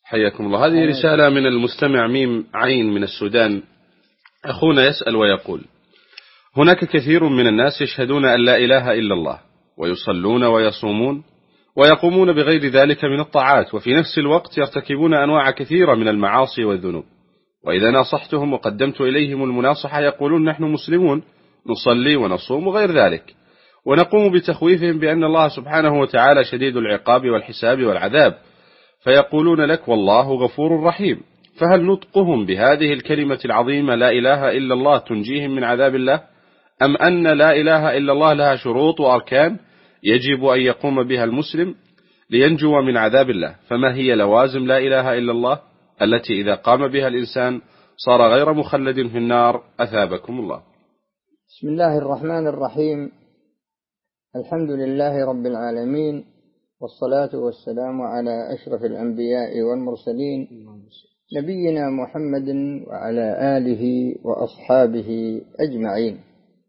حياكم الله. هذه رسالة من المستمع ميم عين من السودان. أخونا يسأل ويقول: هناك كثير من الناس يشهدون أن لا إله إلا الله، ويصلون ويصومون ويقومون بغير ذلك من الطاعات، وفي نفس الوقت يرتكبون أنواع كثيرة من المعاصي والذنوب، وإذا ناصحتهم وقدمت إليهم المناصحة يقولون نحن مسلمون نصلي ونصوم وغير ذلك، ونقوم بتخويفهم بأن الله سبحانه وتعالى شديد العقاب والحساب والعذاب، فيقولون لك والله غفور رحيم. فهل نطقهم بهذه الكلمة العظيمة لا إله إلا الله تنجيهم من عذاب الله، أم أن لا إله إلا الله لها شروط وأركان يجب أن يقوم بها المسلم لينجو من عذاب الله؟ فما هي لوازم لا إله إلا الله التي إذا قام بها الإنسان صار غير مخلد في النار؟ أثابكم الله. بسم الله الرحمن الرحيم. الحمد لله رب العالمين، والصلاة والسلام على أشرف الأنبياء والمرسلين، نبينا محمد وعلى آله وأصحابه أجمعين.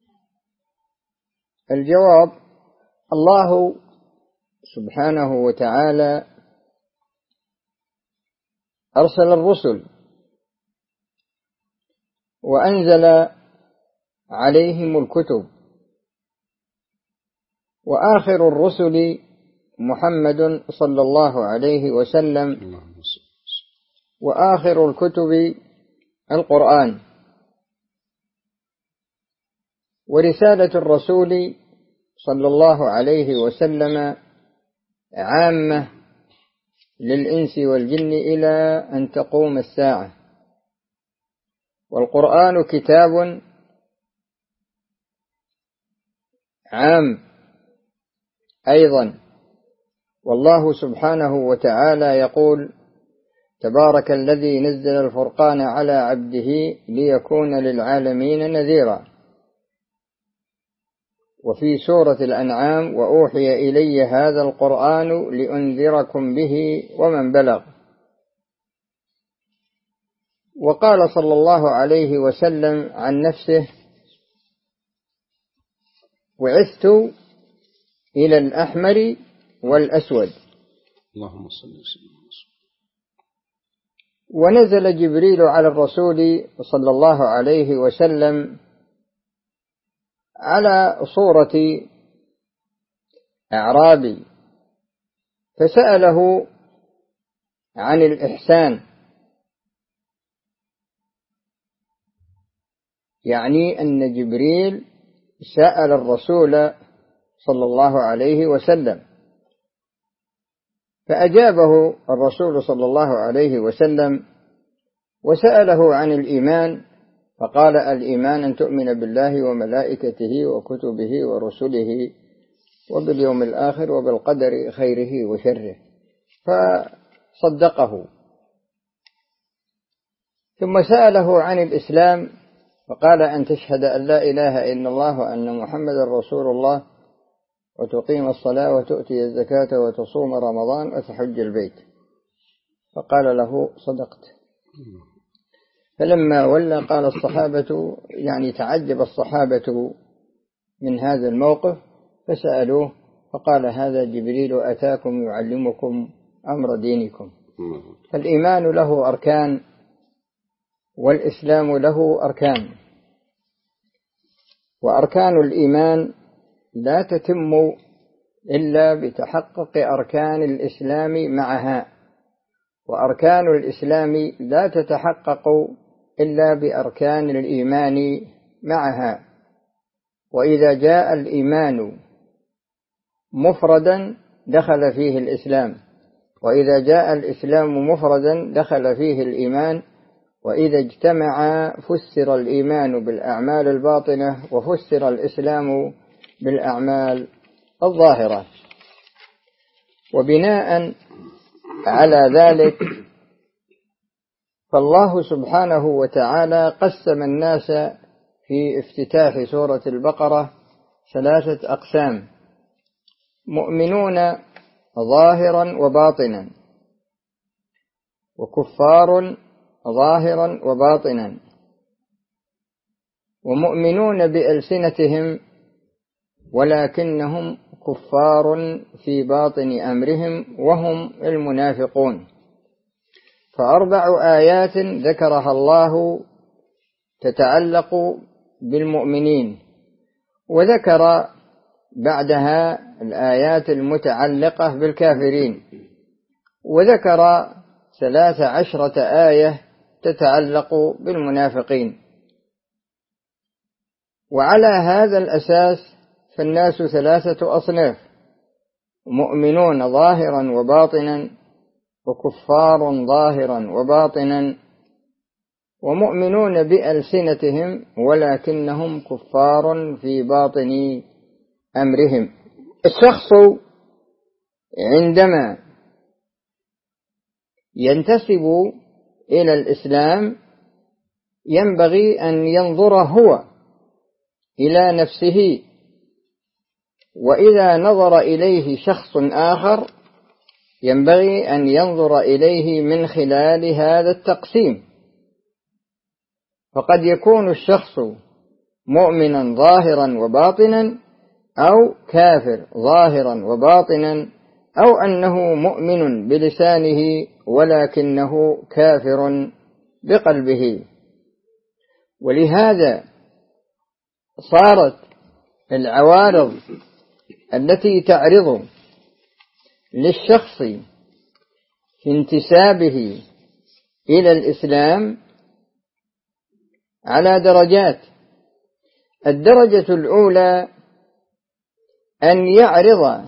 الجواب: الله سبحانه وتعالى أرسل الرسل وأنزل عليهم الكتب، وآخر الرسل محمد صلى الله عليه وسلم، وآخر الكتب القرآن. ورسالة الرسول صلى الله عليه وسلم عامة للإنس والجن إلى أن تقوم الساعة، والقرآن كتاب عام أيضا. والله سبحانه وتعالى يقول: تبارك الذي نزل الفرقان على عبده ليكون للعالمين نذيرا. وفي سورة الأنعام: وأوحي إلي هذا القرآن لأنذركم به ومن بلغ. وقال صلى الله عليه وسلم عن نفسه: بعثت إلى الأحمر والأسود. اللهم صل وسلم. ونزل جبريل على الرسول صلى الله عليه وسلم على صورة أعرابي، فسأله عن الإحسان، يعني أن جبريل سأل الرسول صلى الله عليه وسلم، فأجابه الرسول صلى الله عليه وسلم وسأله عن الإيمان، فقال: الإيمان أن تؤمن بالله وملائكته وكتبه ورسله وباليوم الآخر وبالقدر خيره وشره، فصدقه. ثم سأله عن الإسلام، فقال: أن تشهد أن لا إله إلا الله وأن محمد رسول الله، وتقيم الصلاة وتؤتي الزكاة وتصوم رمضان وتحج البيت. فقال له: صدقت. فلما ولى قال الصحابة، يعني تعجب الصحابة من هذا الموقف، فسألوه فقال: هذا جبريل أتاكم يعلمكم أمر دينكم. فالإيمان له أركان، والإسلام له أركان، وأركان الإيمان لا تتم إلا بتحقق أركان الإسلام معها، وأركان الإسلام لا تتحقق إلا بأركان الإيمان معها. وإذا جاء الإيمان مفردا دخل فيه الإسلام، وإذا جاء الإسلام مفردا دخل فيه الإيمان، وإذا اجتمع فسر الإيمان بالأعمال الباطنة وفسر الإسلام بالأعمال الظاهرة. وبناء على ذلك فالله سبحانه وتعالى قسم الناس في افتتاح سورة البقرة 3 أقسام: مؤمنون ظاهرا وباطنا، وكفار ظاهرا وباطنا، ومؤمنون بألسنتهم ولكنهم كفار في باطن أمرهم وهم المنافقون. فأربع آيات ذكرها الله تتعلق بالمؤمنين، وذكر بعدها الآيات المتعلقة بالكافرين، وذكر 13 آية تتعلق بالمنافقين. وعلى هذا الأساس فالناس 3 أصناف: مؤمنون ظاهرا وباطنا، وكفار ظاهرا وباطنا، ومؤمنون بألسنتهم ولكنهم كفار في باطن أمرهم. الشخص عندما ينتسب إلى الإسلام ينبغي أن ينظر هو إلى نفسه، وإذا نظر إليه شخص آخر ينبغي أن ينظر إليه من خلال هذا التقسيم. فقد يكون الشخص مؤمنا ظاهرا وباطنا، أو كافر ظاهرا وباطنا، أو أنه مؤمن بلسانه ولكنه كافر بقلبه. ولهذا صارت العوارض التي تعرض للشخص في انتسابه إلى الإسلام على درجات. الدرجة الأولى أن يعرض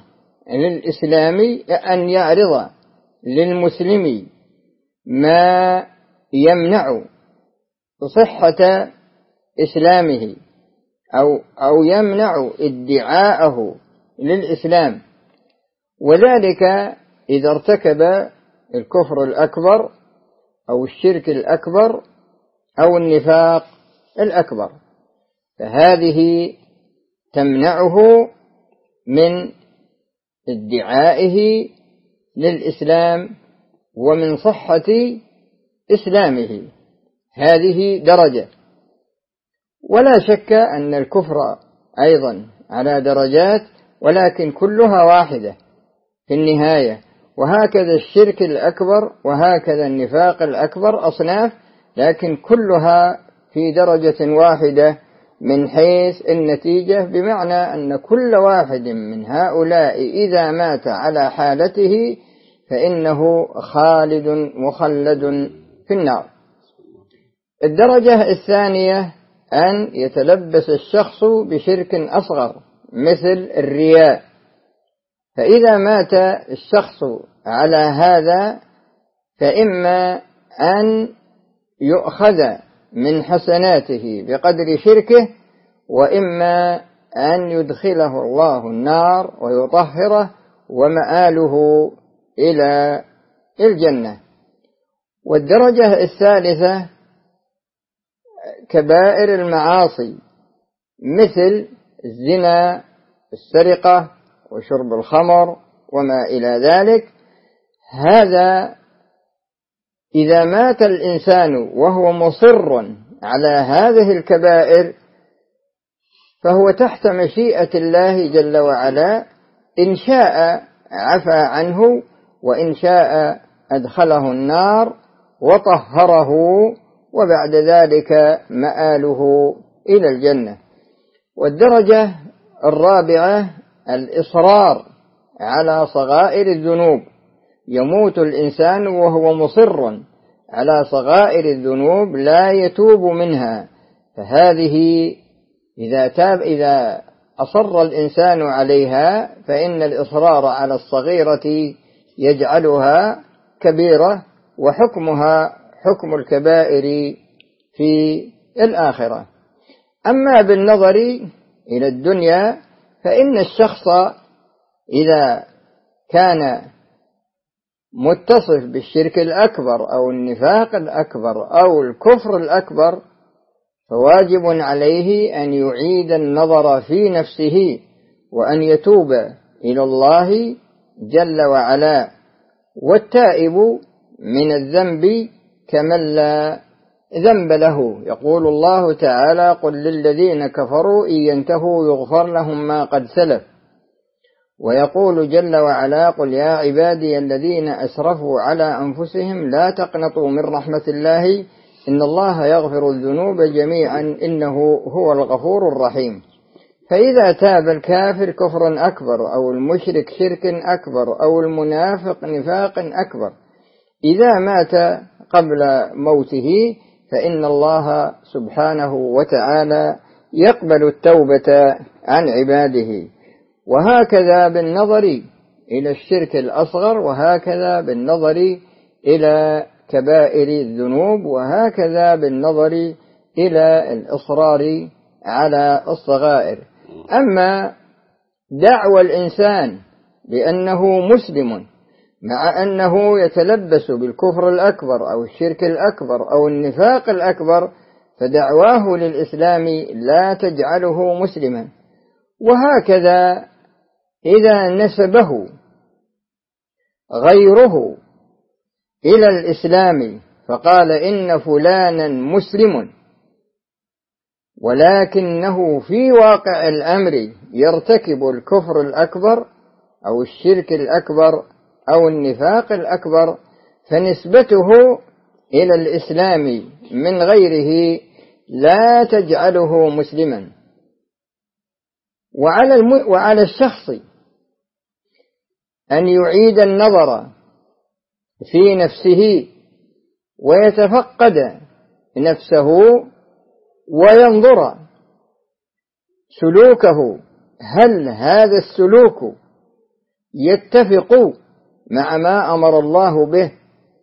للمسلم ما يمنع صحة إسلامه أو يمنع ادعاءه للإسلام، وذلك إذا ارتكب الكفر الأكبر أو الشرك الأكبر أو النفاق الأكبر، فهذه تمنعه من ادعائه للإسلام ومن صحة إسلامه. هذه درجة. ولا شك أن الكفر أيضا على درجات، ولكن كلها واحدة في النهاية. وهكذا الشرك الأكبر وهكذا النفاق الأكبر أصناف، لكن كلها في درجة واحدة من حيث النتيجة، بمعنى أن كل واحد من هؤلاء إذا مات على حالته فإنه خالد مخلد في النار. الدرجة الثانية أن يتلبس الشخص بشرك أصغر مثل الرياء، فإذا مات الشخص على هذا فإما أن يؤخذ من حسناته بقدر شركه، وإما أن يدخله الله النار ويطهره ومآله إلى الجنة. والدرجة الثالثة كبائر المعاصي مثل الزنا، السرقة، وشرب الخمر وما إلى ذلك. هذا إذا مات الإنسان وهو مصر على هذه الكبائر فهو تحت مشيئة الله جل وعلا، إن شاء عفى عنه، وإن شاء أدخله النار وطهره، وبعد ذلك مآله إلى الجنة. والدرجة الرابعة الإصرار على صغائر الذنوب، يموت الإنسان وهو مصر على صغائر الذنوب لا يتوب منها، فهذه إذا أصر الإنسان عليها فإن الإصرار على الصغيرة يجعلها كبيرة، وحكمها حكم الكبائر في الآخرة. أما بالنظر إلى الدنيا فإن الشخص إذا كان متصف بالشرك الأكبر أو النفاق الأكبر أو الكفر الأكبر فواجب عليه أن يعيد النظر في نفسه وأن يتوب إلى الله جل وعلا. والتائب من الذنب كمن لا ذنب له. يقول الله تعالى: قل للذين كفروا إن ينتهوا يغفر لهم ما قد سلف ويقول جل وعلا: قل يا عبادي الذين أسرفوا على أنفسهم لا تقنطوا من رحمة الله إن الله يغفر الذنوب جميعا إنه هو الغفور الرحيم. فإذا تاب الكافر كفرا أكبر أو المشرك شرك أكبر أو المنافق نفاق أكبر إذا مات قبل موته فإن الله سبحانه وتعالى يقبل التوبة عن عباده. وهكذا بالنظر إلى الشرك الأصغر، وهكذا بالنظر إلى كبائر الذنوب، وهكذا بالنظر إلى الإصرار على الصغائر. أما دعوى الإنسان بأنه مسلم مع أنه يتلبس بالكفر الأكبر أو الشرك الأكبر أو النفاق الأكبر فدعواه للإسلام لا تجعله مسلما. وهكذا إذا نسبه غيره إلى الإسلام فقال إن فلانا مسلم ولكنه في واقع الأمر يرتكب الكفر الأكبر أو الشرك الأكبر أو النفاق الأكبر، فنسبته إلى الإسلام من غيره لا تجعله مسلما. وعلى الشخص أن يعيد النظر في نفسه ويتفقد نفسه وينظر سلوكه، هل هذا السلوك يتفق مع ما أمر الله به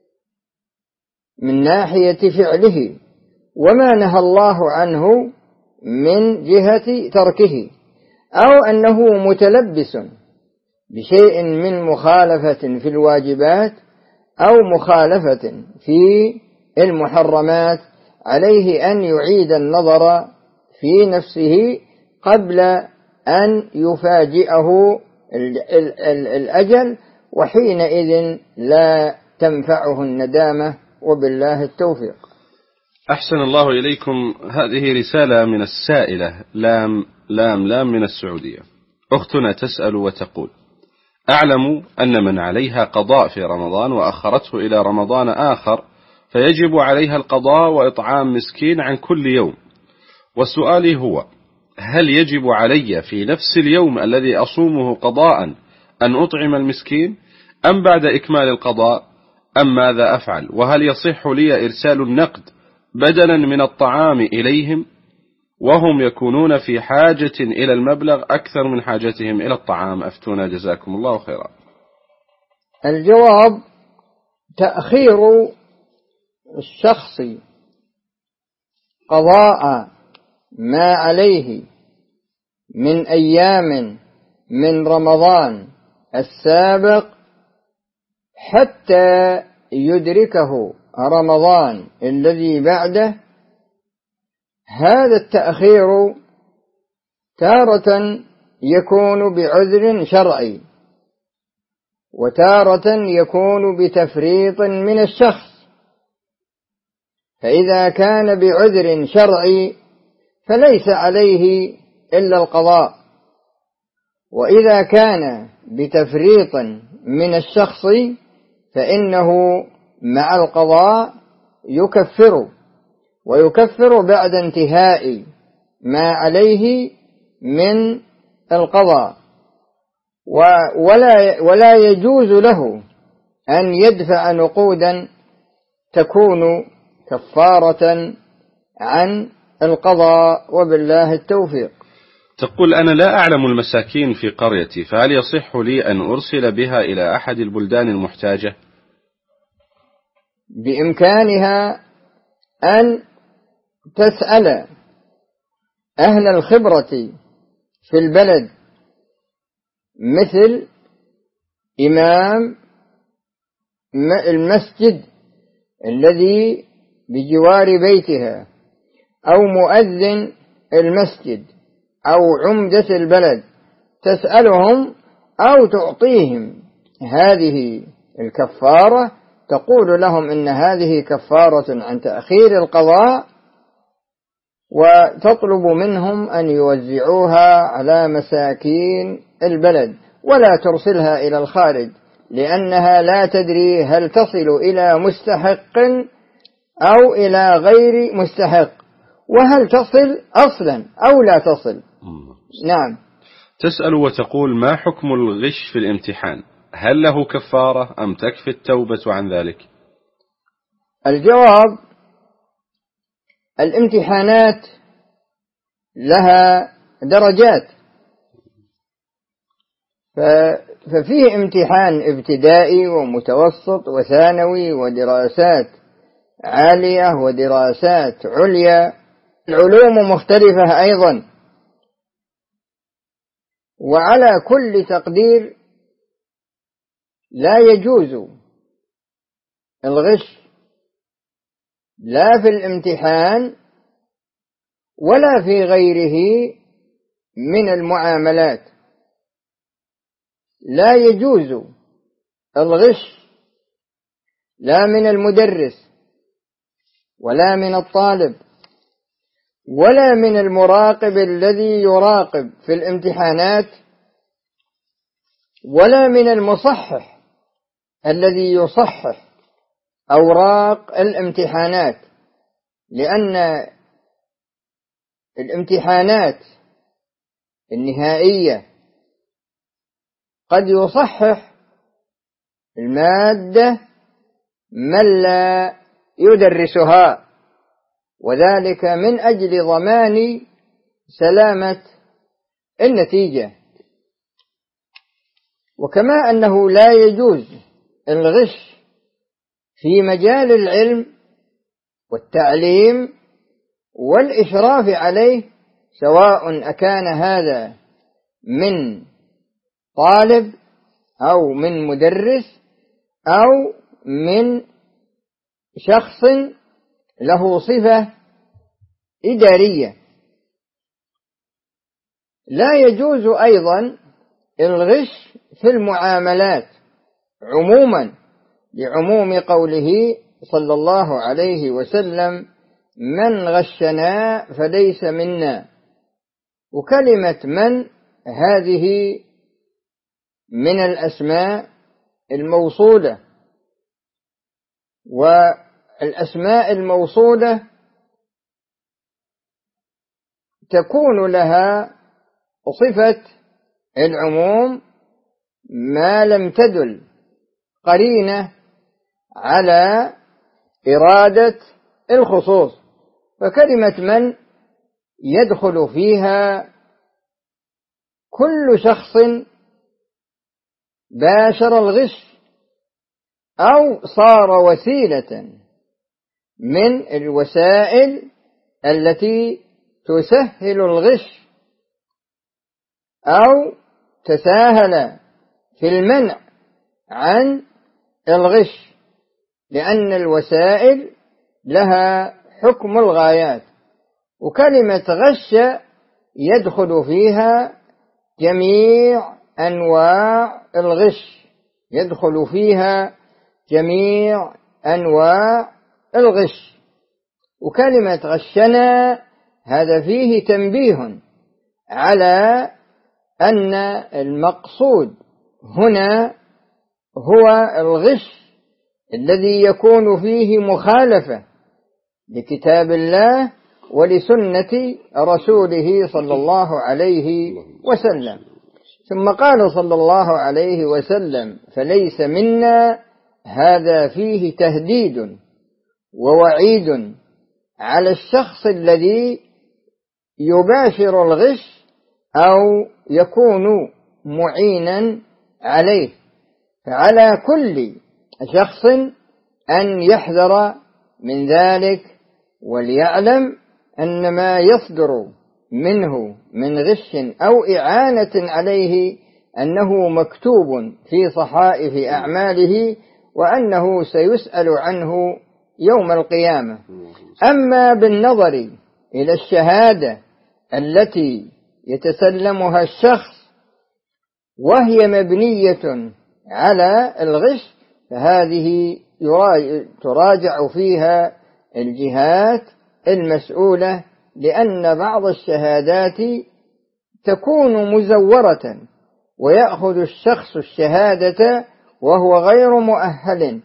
من ناحية فعله وما نهى الله عنه من جهة تركه، أو أنه متلبس بشيء من مخالفة في الواجبات أو مخالفة في المحرمات. عليه أن يعيد النظر في نفسه قبل أن يفاجئه الأجل، وحينئذ لا تنفعه الندامة، وبالله التوفيق. أحسن الله إليكم. هذه رسالة من السائلة لام من السعودية. أختنا تسأل وتقول: أعلم أن من عليها قضاء في رمضان وأخرته إلى رمضان آخر فيجب عليها القضاء وإطعام مسكين عن كل يوم، وسؤالي هو: هل يجب علي في نفس اليوم الذي أصومه قضاء أن أطعم المسكين أم بعد إكمال القضاء أم ماذا أفعل؟ وهل يصح لي إرسال النقد بدلا من الطعام إليهم وهم يكونون في حاجة إلى المبلغ أكثر من حاجتهم إلى الطعام؟ أفتونا جزاكم الله خيرا. الجواب: تأخير الشخص قضاء ما عليه من أيام من رمضان السابق حتى يدركه رمضان الذي بعده، هذا التأخير تارة يكون بعذر شرعي وتارة يكون بتفريط من الشخص. فإذا كان بعذر شرعي فليس عليه إلا القضاء، وإذا كان بتفريط من الشخص فإنه مع القضاء ويكفر بعد انتهاء ما عليه من القضاء، ولا يجوز له أن يدفع نقودا تكون كفارة عن القضاء، وبالله التوفيق. تقول: أنا لا أعلم المساكين في قريتي، فهل يصح لي أن أرسل بها إلى أحد البلدان المحتاجة؟ بإمكانها أن تسأل أهل الخبرة في البلد مثل إمام المسجد الذي بجوار بيتها أو مؤذن المسجد أو عمدة البلد، تسألهم أو تعطيهم هذه الكفارة، تقول لهم إن هذه كفارة عن تأخير القضاء، وتطلب منهم أن يوزعوها على مساكين البلد، ولا ترسلها إلى الخارج، لأنها لا تدري هل تصل إلى مستحق أو إلى غير مستحق، وهل تصل أصلا أو لا تصل. نعم. تسأل وتقول: ما حكم الغش في الامتحان؟ هل له كفارة أم تكفي التوبة عن ذلك؟ الجواب: الامتحانات لها درجات، ففيه امتحان ابتدائي ومتوسط وثانوي ودراسات عالية ودراسات عليا، العلوم مختلفة أيضا. وعلى كل تقدير لا يجوز الغش لا في الامتحان ولا في غيره من المعاملات. لا يجوز الغش لا من المدرس ولا من الطالب ولا من المراقب الذي يراقب في الامتحانات ولا من المصحح الذي يصحح أوراق الامتحانات، لأن الامتحانات النهائية قد يصحح المادة من لا يدرسها، وذلك من أجل ضمان سلامة النتيجة. وكما أنه لا يجوز الغش في مجال العلم والتعليم والإشراف عليه، سواء أكان هذا من طالب أو من مدرس أو من شخص له صفة إدارية. لا يجوز أيضا الغش في المعاملات عموما، لعموم قوله صلى الله عليه وسلم: من غشنا فليس منا. وكلمة من هذه من الأسماء الموصولة، والأسماء الموصولة تكون لها صفة العموم ما لم تدل قرينة على إرادة الخصوص. فكلمة من يدخل فيها كل شخص باشر الغش أو صار وسيلة من الوسائل التي تسهل الغش أو تساهل في المنع عن الغش، لأن الوسائل لها حكم الغايات. وكلمة غش يدخل فيها جميع أنواع الغش، يدخل فيها جميع أنواع الغش. وكلمة غشنا هذا فيه تنبيه على أن المقصود هنا هو الغش الذي يكون فيه مخالفة لكتاب الله ولسنة رسوله صلى الله عليه وسلم. ثم قال صلى الله عليه وسلم: فليس منا. هذا فيه تهديد ووعيد على الشخص الذي يباشر الغش أو يكون معينا عليه. فعلى كل شخص أن يحذر من ذلك، وليعلم أن ما يصدر منه من غش أو إعانة عليه أنه مكتوب في صحائف أعماله، وأنه سيسأل عنه يوم القيامة. أما بالنظر إلى الشهادة التي يتسلمها الشخص وهي مبنية على الغش، فهذه تراجع فيها الجهات المسؤولة، لأن بعض الشهادات تكون مزورة ويأخذ الشخص الشهادة وهو غير مؤهل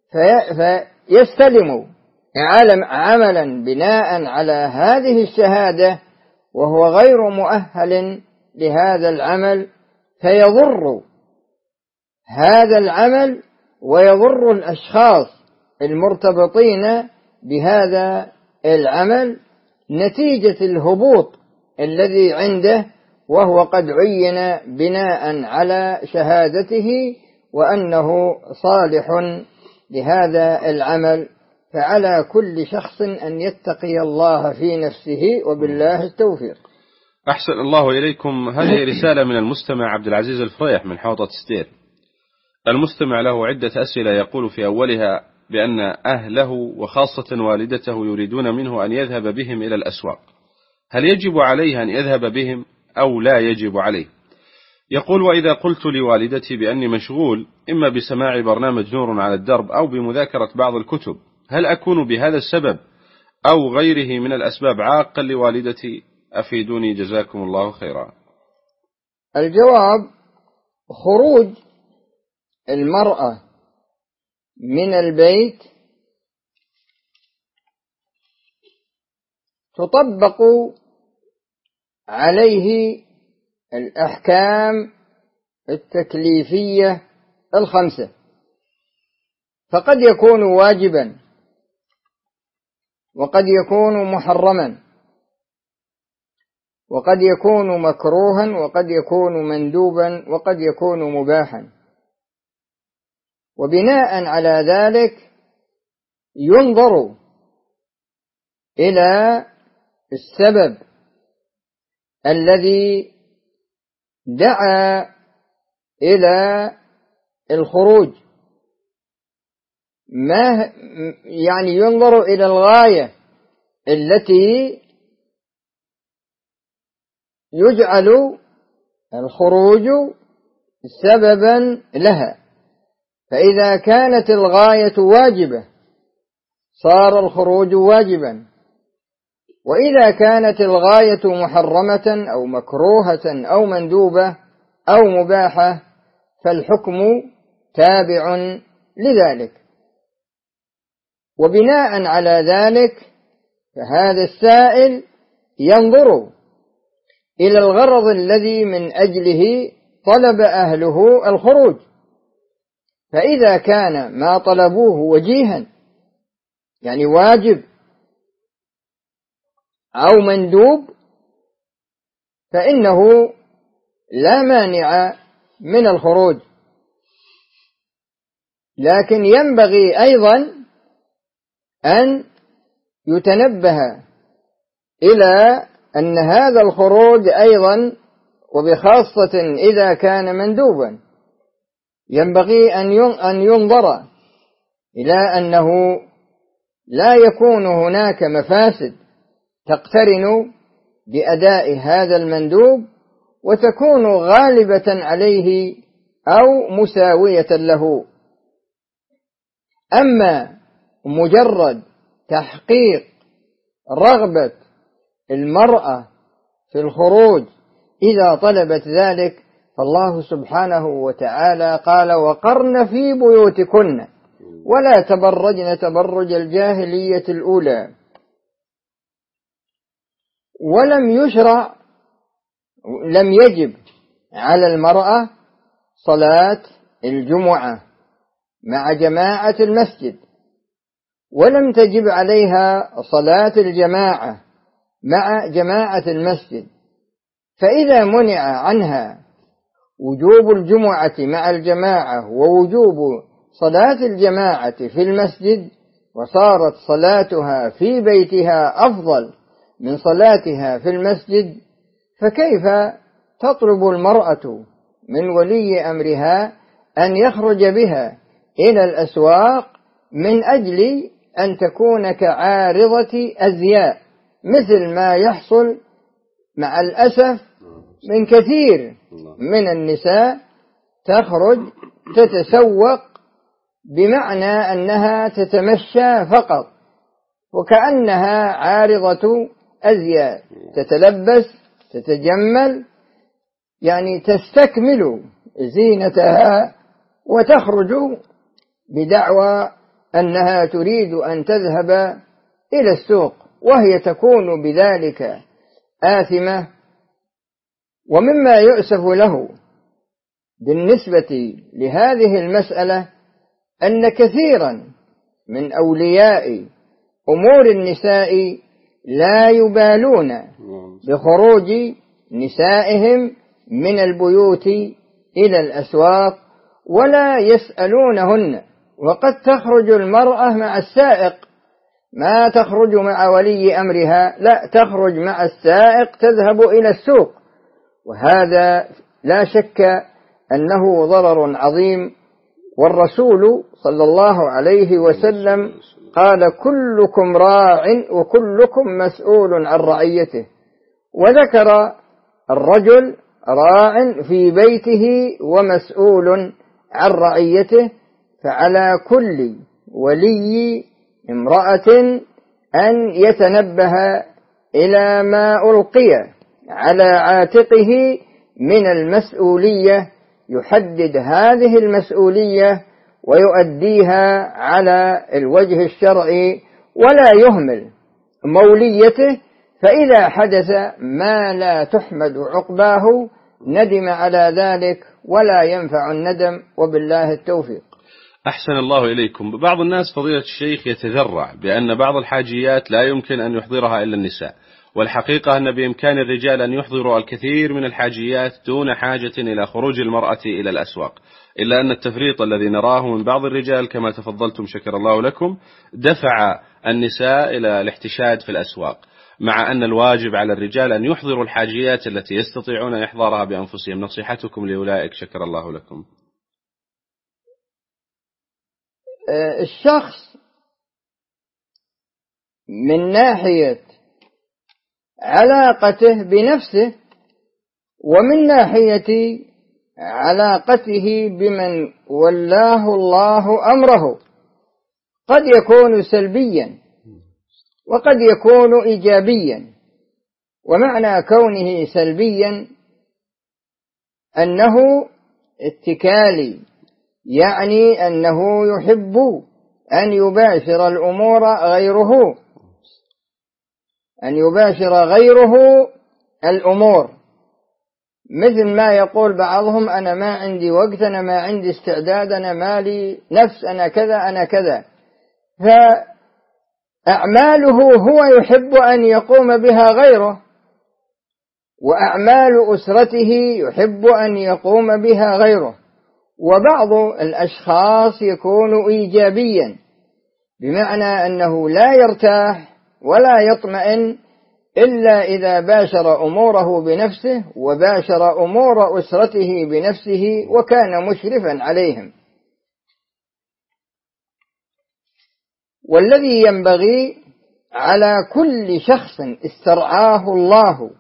فيستلم عملا بناء على هذه الشهادة وهو غير مؤهل لهذا العمل، فيضر هذا العمل ويضر الأشخاص المرتبطين بهذا العمل نتيجة الهبوط الذي عنده، وهو قد عين بناء على شهادته وأنه صالح لهذا العمل. فعلى كل شخص أن يتقي الله في نفسه، وبالله التوفيق. أحسن الله إليكم. هذه رسالة من المستمع عبد العزيز الفريح من حوطة ستير. المستمع له عدة أسئلة، يقول في أولها بأن أهله وخاصة والدته يريدون منه أن يذهب بهم إلى الأسواق، هل يجب عليه أن يذهب بهم أو لا يجب عليه؟ يقول: وإذا قلت لوالدتي بأني مشغول إما بسماع برنامج نور على الدرب أو بمذاكرة بعض الكتب، هل أكون بهذا السبب أو غيره من الأسباب عاقا لوالدتي؟ أفيدوني جزاكم الله خيرا. الجواب: خروج المرأة من البيت تطبق عليه الأحكام التكليفية الخمسة، فقد يكون واجبا، وقد يكون محرما، وقد يكون مكروها، وقد يكون مندوبا، وقد يكون مباحا. وبناء على ذلك ينظر إلى السبب الذي دعا إلى الخروج، ما يعني ينظر إلى الغاية التي يجعل الخروج سببا لها. فإذا كانت الغاية واجبة صار الخروج واجبا، وإذا كانت الغاية محرمة أو مكروهة أو مندوبة أو مباحة فالحكم تابع لذلك. وبناء على ذلك فهذا السائل ينظر إلى الغرض الذي من أجله طلب أهله الخروج، فإذا كان ما طلبوه وجيها يعني واجب أو مندوب فإنه لا مانع من الخروج. لكن ينبغي أيضا أن يتنبه إلى أن هذا الخروج أيضا، وبخاصة إذا كان مندوبا، ينبغي أن ينظر إلى أنه لا يكون هناك مفاسد تقترن بأداء هذا المندوب وتكون غالبة عليه أو مساوية له. أما مجرد تحقيق رغبة المرأة في الخروج إذا طلبت ذلك، فالله سبحانه وتعالى قال: وقرن في بيوتكن ولا تبرجن تبرج الجاهلية الأولى. لم يجب على المرأة صلاة الجمعة مع جماعة المسجد، ولم تجب عليها صلاة الجماعة مع جماعة المسجد. فإذا منع عنها وجوب الجمعة مع الجماعة ووجوب صلاة الجماعة في المسجد، وصارت صلاتها في بيتها أفضل من صلاتها في المسجد، فكيف تطلب المرأة من ولي أمرها أن يخرج بها إلى الأسواق من أجل أن تكون كعارضة أزياء، مثل ما يحصل مع الأسف من كثير من النساء تخرج تتسوق بمعنى أنها تتمشى فقط، وكأنها عارضة أزياء، تتلبس تتجمل يعني تستكمل زينتها وتخرج بدعوى أنها تريد أن تذهب إلى السوق، وهي تكون بذلك آثمة. ومما يؤسف له بالنسبة لهذه المسألة أن كثيرا من أولياء أمور النساء لا يبالون بخروج نسائهم من البيوت إلى الأسواق ولا يسألونهن، وقد تخرج المرأة مع السائق، ما تخرج مع ولي أمرها، لا، تخرج مع السائق تذهب إلى السوق، وهذا لا شك أنه ضرر عظيم. والرسول صلى الله عليه وسلم قال: كلكم راع وكلكم مسؤول عن رعيته، وذكر الرجل راع في بيته ومسؤول عن رعيته، فعلى كل ولي امرأة أن يتنبه إلى ما ألقي على عاتقه من المسؤولية، يحدد هذه المسؤولية ويؤديها على الوجه الشرعي ولا يهمل موليته، فإذا حدث ما لا تحمد عقباه ندم على ذلك ولا ينفع الندم، وبالله التوفيق. أحسن الله إليكم. بعض الناس فضيلة الشيخ يتذرع بأن بعض الحاجيات لا يمكن أن يحضرها إلا النساء، والحقيقة أن بإمكان الرجال أن يحضروا الكثير من الحاجيات دون حاجة إلى خروج المرأة إلى الأسواق، إلا أن التفريط الذي نراه من بعض الرجال كما تفضلتم شكر الله لكم دفع النساء إلى الاحتشاد في الأسواق، مع أن الواجب على الرجال أن يحضروا الحاجيات التي يستطيعون إحضارها بأنفسهم. نصيحتكم لأولئك شكر الله لكم. الشخص من ناحية علاقته بنفسه ومن ناحية علاقته بمن ولاه الله أمره قد يكون سلبيا وقد يكون إيجابيا. ومعنى كونه سلبيا أنه اتكالي، يعني أنه يحب أن يباشر الأمور غيره، أن يباشر غيره الأمور، مثل ما يقول بعضهم: أنا ما عندي وقت، أنا ما عندي استعداد، أنا ما لي نفس، أنا كذا أنا كذا. فأعماله هو يحب أن يقوم بها غيره، وأعمال أسرته يحب أن يقوم بها غيره. وبعض الأشخاص يكون إيجابيا، بمعنى أنه لا يرتاح ولا يطمئن إلا إذا باشر أموره بنفسه وباشر أمور أسرته بنفسه وكان مشرفا عليهم. والذي ينبغي على كل شخص استرعاه الله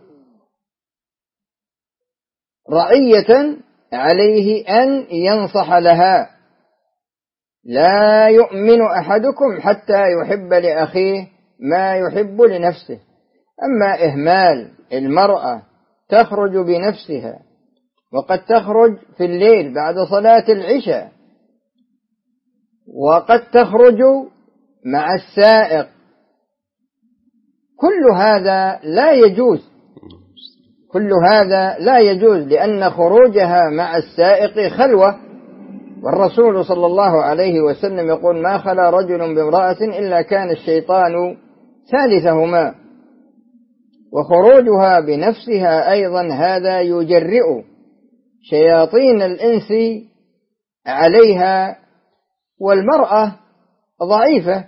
رعية عليه أن ينصح لها. لا يؤمن أحدكم حتى يحب لأخيه ما يحب لنفسه. أما إهمال المرأة تخرج بنفسها، وقد تخرج في الليل بعد صلاة العشاء، وقد تخرج مع السائق، كل هذا لا يجوز، كل هذا لا يجوز، لأن خروجها مع السائق خلوة. والرسول صلى الله عليه وسلم يقول: ما خلا رجل بامرأة إلا كان الشيطان ثالثهما. وخروجها بنفسها أيضا هذا يجرئ شياطين الإنس عليها، والمرأة ضعيفة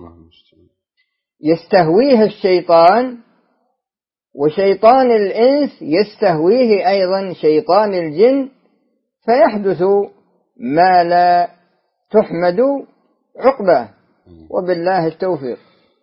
يستهويها الشيطان، وشيطان الإنس يستهويه أيضا شيطان الجن، فيحدث ما لا تحمد عقباه، وبالله التوفيق.